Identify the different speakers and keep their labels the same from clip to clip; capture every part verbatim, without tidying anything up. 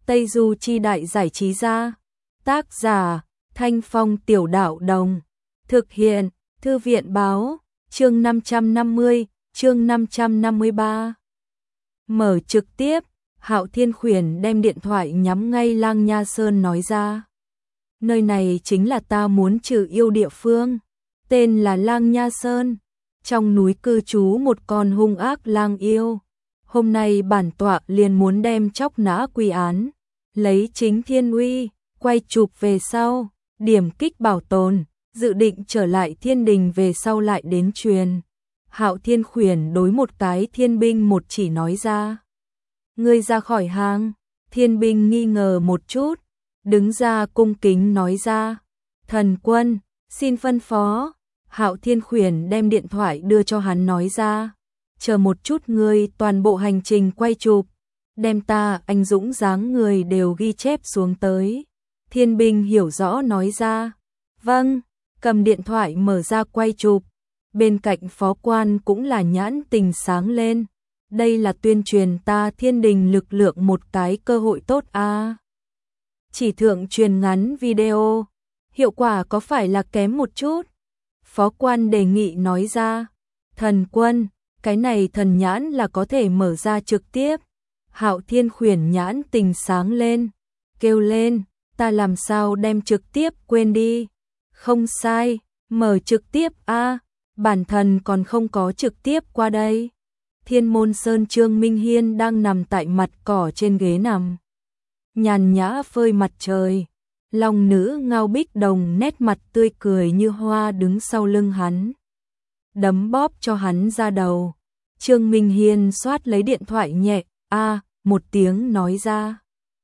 Speaker 1: Tây Du Chi Đại Giải Trí Gia. Tác giả Thanh Phong Tiểu Đạo Đồng. Thực hiện Thư viện Báo. Chương năm trăm năm mươi, chương năm trăm năm mươi ba. Mở trực tiếp, Hạo Thiên Khuyển đem điện thoại nhắm ngay Lang Nha Sơn nói ra. Nơi này chính là ta muốn trừ yêu địa phương, tên là Lang Nha Sơn. Trong núi cư trú một con hung ác lang yêu. Hôm nay bản tọa liền muốn đem chóc nã quy án, lấy chính thiên uy, quay chụp về sau, điểm kích bảo tồn, dự định trở lại thiên đình về sau lại đến truyền. Hạo Thiên Khuyển đối một cái thiên binh một chỉ nói ra. Ngươi ra khỏi hang. Thiên binh nghi ngờ một chút, đứng ra cung kính nói ra. Thần quân, xin phân phó. Hạo Thiên Khuyển đem điện thoại đưa cho hắn nói ra. Chờ một chút, ngươi toàn bộ hành trình quay chụp, đem ta anh dũng dáng người đều ghi chép xuống tới. Thiên binh hiểu rõ nói ra. Vâng, cầm điện thoại mở ra quay chụp. Bên cạnh phó quan cũng là nhãn tình sáng lên. Đây là tuyên truyền ta thiên đình lực lượng một cái cơ hội tốt a. À. Chỉ thượng truyền ngắn video, hiệu quả có phải là kém một chút? Phó quan đề nghị nói ra. Thần quân, cái này thần nhãn là có thể mở ra trực tiếp. Hạo Thiên Khuyển nhãn tình sáng lên, kêu lên, ta làm sao đem trực tiếp quên đi. Không sai, mở trực tiếp a, à, bản thần còn không có trực tiếp qua đây. Thiên Môn Sơn Trương Minh Hiên đang nằm tại mặt cỏ trên ghế nằm, nhàn nhã phơi mặt trời. Long nữ Ngao Bích Đồng nét mặt tươi cười như hoa đứng sau lưng hắn, đấm bóp cho hắn ra đầu. Trương Minh Hiên xoát lấy điện thoại nhẹ, a à, một tiếng nói ra.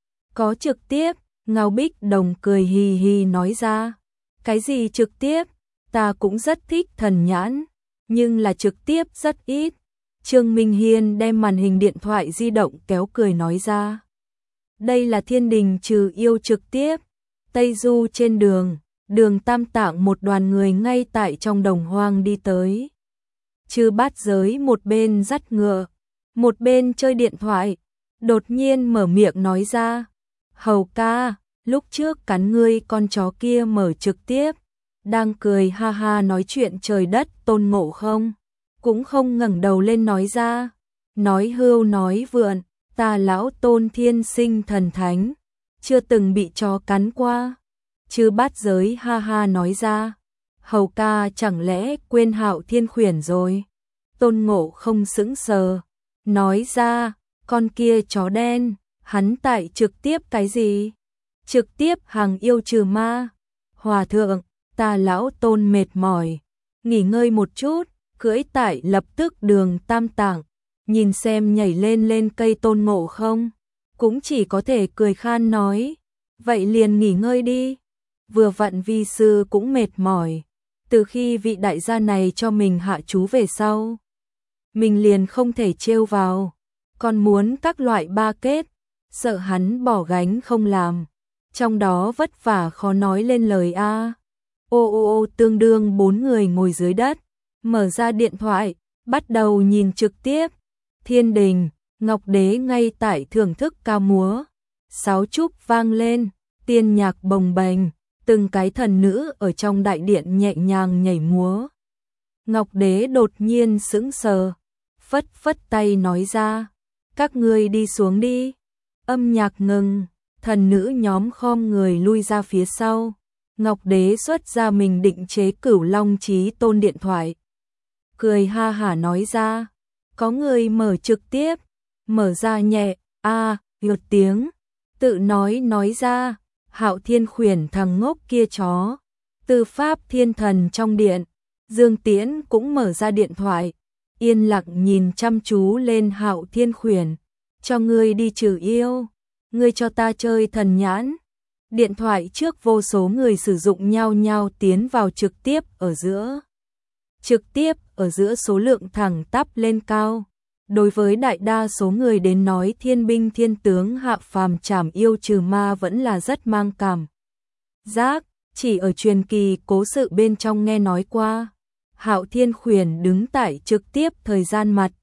Speaker 1: Có trực tiếp. Ngao Bích Đồng cười hì hì nói ra. Cái gì trực tiếp? Ta cũng rất thích thần nhãn, nhưng là trực tiếp rất ít. Trương Minh Hiên đem màn hình điện thoại di động kéo cười nói ra. Đây là thiên đình trừ yêu trực tiếp. Tây Du trên đường, Đường Tam Tạng một đoàn người ngay tại trong đồng hoang đi tới. Chư Bát Giới một bên dắt ngựa, một bên chơi điện thoại, đột nhiên mở miệng nói ra. Hầu ca, lúc trước cắn ngươi con chó kia mở trực tiếp, đang cười ha ha nói chuyện trời đất Tôn Ngộ Không cũng không ngẩng đầu lên nói ra. Nói hưu nói vượn, ta lão Tôn thiên sinh thần thánh, chưa từng bị chó cắn qua. Chư Bát Giới ha ha nói ra. Hầu ca chẳng lẽ quên Hạo Thiên Khuyển rồi? Tôn Ngộ Không sững sờ, nói ra, con kia chó đen, hắn tại trực tiếp cái gì? Trực tiếp hàng yêu trừ ma. Hòa thượng, ta lão Tôn mệt mỏi, nghỉ ngơi một chút, cưỡi tại lập tức Đường Tam Tạng, nhìn xem nhảy lên lên cây Tôn Ngộ Không, cũng chỉ có thể cười khan nói, vậy liền nghỉ ngơi đi. Vừa vặn vi sư cũng mệt mỏi, từ khi vị đại gia này cho mình hạ chú về sau, mình liền không thể trêu vào, còn muốn các loại ba kết, sợ hắn bỏ gánh không làm, trong đó vất vả khó nói lên lời a. Ô ô ô, tương đương bốn người ngồi dưới đất, mở ra điện thoại, bắt đầu nhìn trực tiếp. Thiên đình, Ngọc Đế ngay tại thưởng thức ca múa, sáo trúc vang lên, tiên nhạc bồng bềnh, từng cái thần nữ ở trong đại điện nhẹ nhàng nhảy múa. Ngọc Đế đột nhiên sững sờ, phất phất tay nói ra, các ngươi đi xuống đi. Âm nhạc ngừng, thần nữ nhóm khom người lui ra phía sau. Ngọc Đế xuất ra mình định chế Cửu Long Chí Tôn điện thoại, cười ha hả nói ra, có người mở trực tiếp. Mở ra nhẹ, a, à, một tiếng, tự nói nói ra. Hạo Thiên Khuyển thằng ngốc kia chó. Tư Pháp Thiên Thần trong điện, Dương Tiễn cũng mở ra điện thoại, yên lặng nhìn chăm chú lên Hạo Thiên Khuyển. Cho ngươi đi trừ yêu, ngươi cho ta chơi thần nhãn. Điện thoại trước vô số người sử dụng nhau nhau tiến vào trực tiếp ở giữa. Trực tiếp ở giữa số lượng thẳng tắp lên cao. Đối với đại đa số người đến nói thiên binh thiên tướng hạ phàm trảm yêu trừ ma vẫn là rất mang cảm giác, chỉ ở truyền kỳ cố sự bên trong nghe nói qua. Hạo Thiên Khuyển đứng tại trực tiếp thời gian mặt,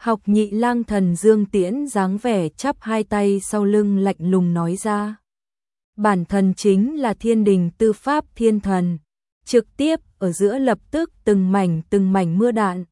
Speaker 1: Học nhị lang thần Dương Tiễn dáng vẻ chắp hai tay sau lưng lạnh lùng nói ra. Bản thần chính là thiên đình tư pháp thiên thần, trực tiếp ở giữa lập tức từng mảnh từng mảnh mưa đạn.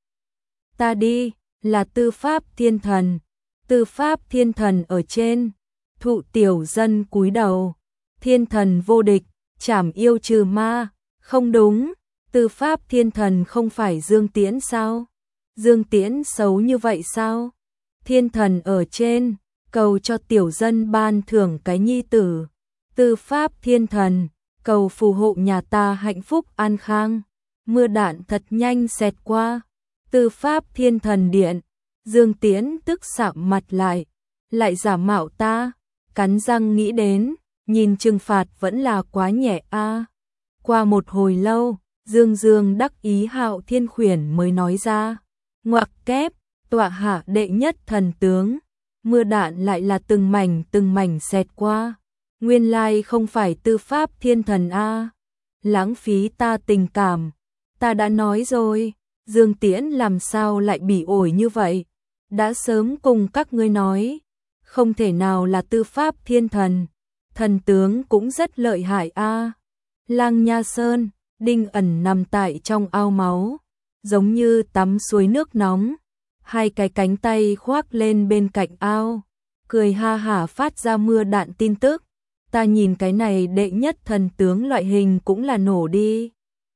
Speaker 1: Ta đi, là tư pháp thiên thần, tư pháp thiên thần ở trên, thụ tiểu dân cúi đầu, thiên thần vô địch, trảm yêu trừ ma, không đúng, tư pháp thiên thần không phải Dương Tiễn sao? Dương Tiễn xấu như vậy sao? Thiên thần ở trên, cầu cho tiểu dân ban thưởng cái nhi tử. Tư pháp thiên thần, cầu phù hộ nhà ta hạnh phúc an khang. Mưa đạn thật nhanh xẹt qua. Tư pháp thiên thần điện. Dương Tiễn tức sạm mặt lại. Lại giả mạo ta. Cắn răng nghĩ đến. Nhìn trừng phạt vẫn là quá nhẹ a. Qua một hồi lâu, Dương Dương đắc ý Hạo Thiên Khuyển mới nói ra. Ngoặc kép, tọa hạ đệ nhất thần tướng. Mưa đạn lại là từng mảnh từng mảnh xẹt qua. Nguyên lai không phải tư pháp thiên thần a. Lãng phí ta tình cảm. Ta đã nói rồi, Dương Tiễn làm sao lại bị ổi như vậy? Đã sớm cùng các ngươi nói, không thể nào là tư pháp thiên thần. Thần tướng cũng rất lợi hại a. Lang Nha Sơn, Đinh Ẩn nằm tại trong ao máu, giống như tắm suối nước nóng, hai cái cánh tay khoác lên bên cạnh ao, cười ha hả phát ra mưa đạn tin tức. Ta nhìn cái này đệ nhất thần tướng loại hình cũng là nổ đi.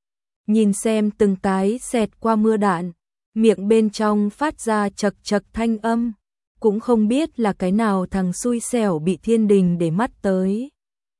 Speaker 1: Nhìn xem từng cái xẹt qua mưa đạn, miệng bên trong phát ra chật chật thanh âm, cũng không biết là cái nào thằng xui xẻo bị thiên đình để mắt tới.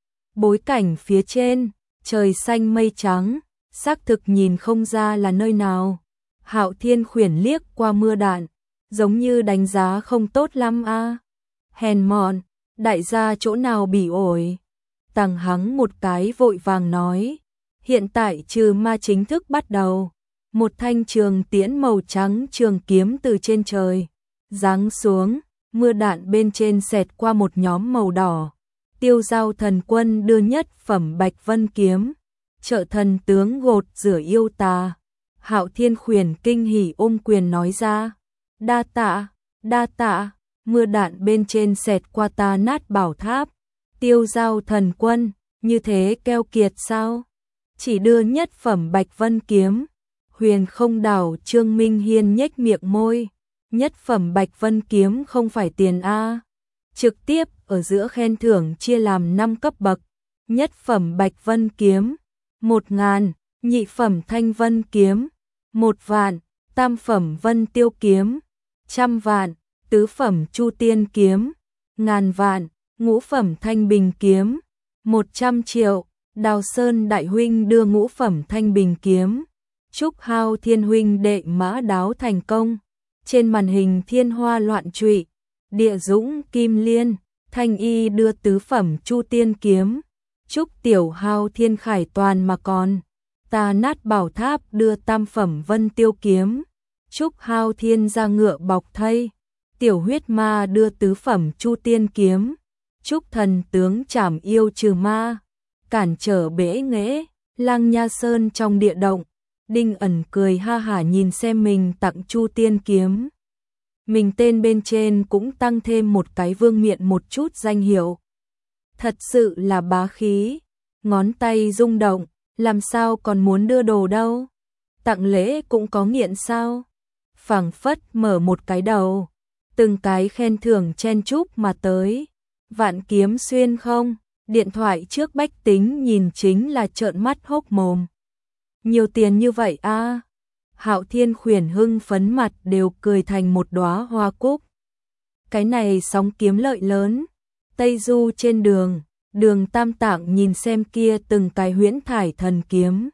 Speaker 1: Bối cảnh phía trên, trời xanh mây trắng, xác thực nhìn không ra là nơi nào. Hạo Thiên Khuyển liếc qua mưa đạn, giống như đánh giá không tốt lắm a. Hèn mọn, đại gia chỗ nào bị ổi. Tằng hắng một cái vội vàng nói, hiện tại trừ ma chính thức bắt đầu. Một thanh trường tiễn màu trắng trường kiếm từ trên trời giáng xuống, mưa đạn bên trên xẹt qua một nhóm màu đỏ. Tiêu Giao thần quân đưa nhất phẩm Bạch Vân kiếm, trợ thần tướng gột rửa yêu tà. Hạo Thiên Khuyển kinh hỉ ôm quyền nói ra, đa tạ, đa tạ. Mưa đạn bên trên xẹt qua ta nát bảo tháp. Tiêu Giao thần quân, như thế keo kiệt sao? Chỉ đưa nhất phẩm Bạch Vân kiếm. Huyền Không Đảo Trương Minh Hiên nhếch miệng môi, nhất phẩm Bạch Vân kiếm không phải tiền a. Trực tiếp ở giữa khen thưởng chia làm năm cấp bậc. Nhất phẩm Bạch Vân kiếm một ngàn, nhị phẩm Thanh Vân kiếm một vạn, tam phẩm Vân Tiêu kiếm trăm vạn, tứ phẩm Chu Tiên kiếm ngàn vạn, ngũ phẩm Thanh Bình kiếm một trăm triệu. Đào Sơn đại huynh đưa ngũ phẩm Thanh Bình kiếm, chúc Hạo Thiên huynh đệ mã đáo thành công. Trên màn hình thiên hoa loạn trụy, Địa Dũng Kim Liên, Thanh Y đưa tứ phẩm Chu Tiên kiếm, chúc tiểu Hạo Thiên khải toàn mà còn. Ta nát bảo tháp đưa tam phẩm Vân Tiêu kiếm, chúc Hạo Thiên ra ngựa bọc thây. Tiểu huyết ma đưa tứ phẩm Chu Tiên kiếm, chúc thần tướng trảm yêu trừ ma, cản trở bể nghễ. Lang Nha Sơn trong địa động, Đinh Ẩn cười ha hả nhìn xem mình tặng Chu Tiên kiếm. Mình tên bên trên cũng tăng thêm một cái vương miện một chút danh hiệu. Thật sự là bá khí, ngón tay rung động, làm sao còn muốn đưa đồ đâu. Tặng lễ cũng có nghiện sao. Phảng phất mở một cái đầu, từng cái khen thưởng chen chúc mà tới. Vạn kiếm xuyên không, điện thoại trước bách tính nhìn chính là trợn mắt hốc mồm. Nhiều tiền như vậy a. À. Hạo Thiên Khuyển hưng phấn mặt đều cười thành một đóa hoa cúc. Cái này sóng kiếm lợi lớn. Tây Du trên đường, Đường Tam Tạng nhìn xem kia từng cái huyễn thải thần kiếm.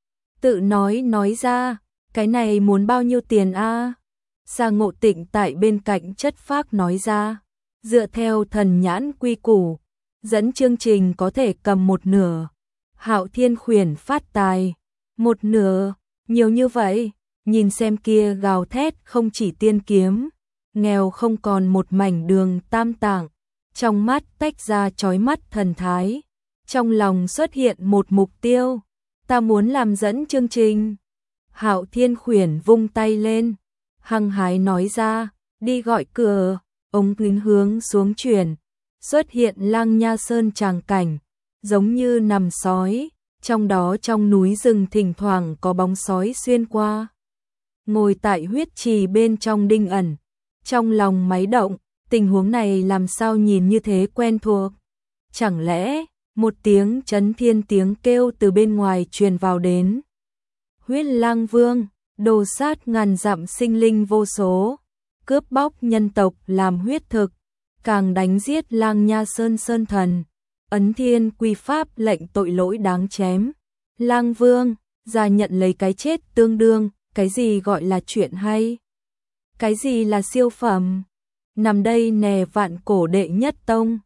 Speaker 1: Tự nói nói ra, cái này muốn bao nhiêu tiền a? À? Sa Ngộ Tịnh tại bên cạnh chất phác nói ra, dựa theo thần nhãn quy củ, dẫn chương trình có thể cầm một nửa. Hạo Thiên Khuyển phát tài, một nửa, nhiều như vậy, nhìn xem kia gào thét không chỉ tiên kiếm, nghèo không còn một mảnh Đường Tam Tạng, trong mắt tách ra chói mắt thần thái, trong lòng xuất hiện một mục tiêu, ta muốn làm dẫn chương trình. Hạo Thiên Khuyển vung tay lên, hăng hái nói ra, đi gọi cửa, ống kính hướng xuống chuyển, xuất hiện Lang Nha Sơn tràng cảnh, giống như nằm sói, trong đó trong núi rừng thỉnh thoảng có bóng sói xuyên qua. Ngồi tại huyết trì bên trong Đinh Ẩn, trong lòng máy động, tình huống này làm sao nhìn như thế quen thuộc. Chẳng lẽ, một tiếng chấn thiên tiếng kêu từ bên ngoài truyền vào đến. Huyết Lang Vương, đồ sát ngàn dặm sinh linh vô số, cướp bóc nhân tộc làm huyết thực, càng đánh giết Lang Nha Sơn Sơn Thần, ấn thiên quy pháp lệnh tội lỗi đáng chém. Lang Vương, ra nhận lấy cái chết tương đương, cái gì gọi là chuyện hay? Cái gì là siêu phẩm? Nằm đây nè vạn cổ đệ nhất tông,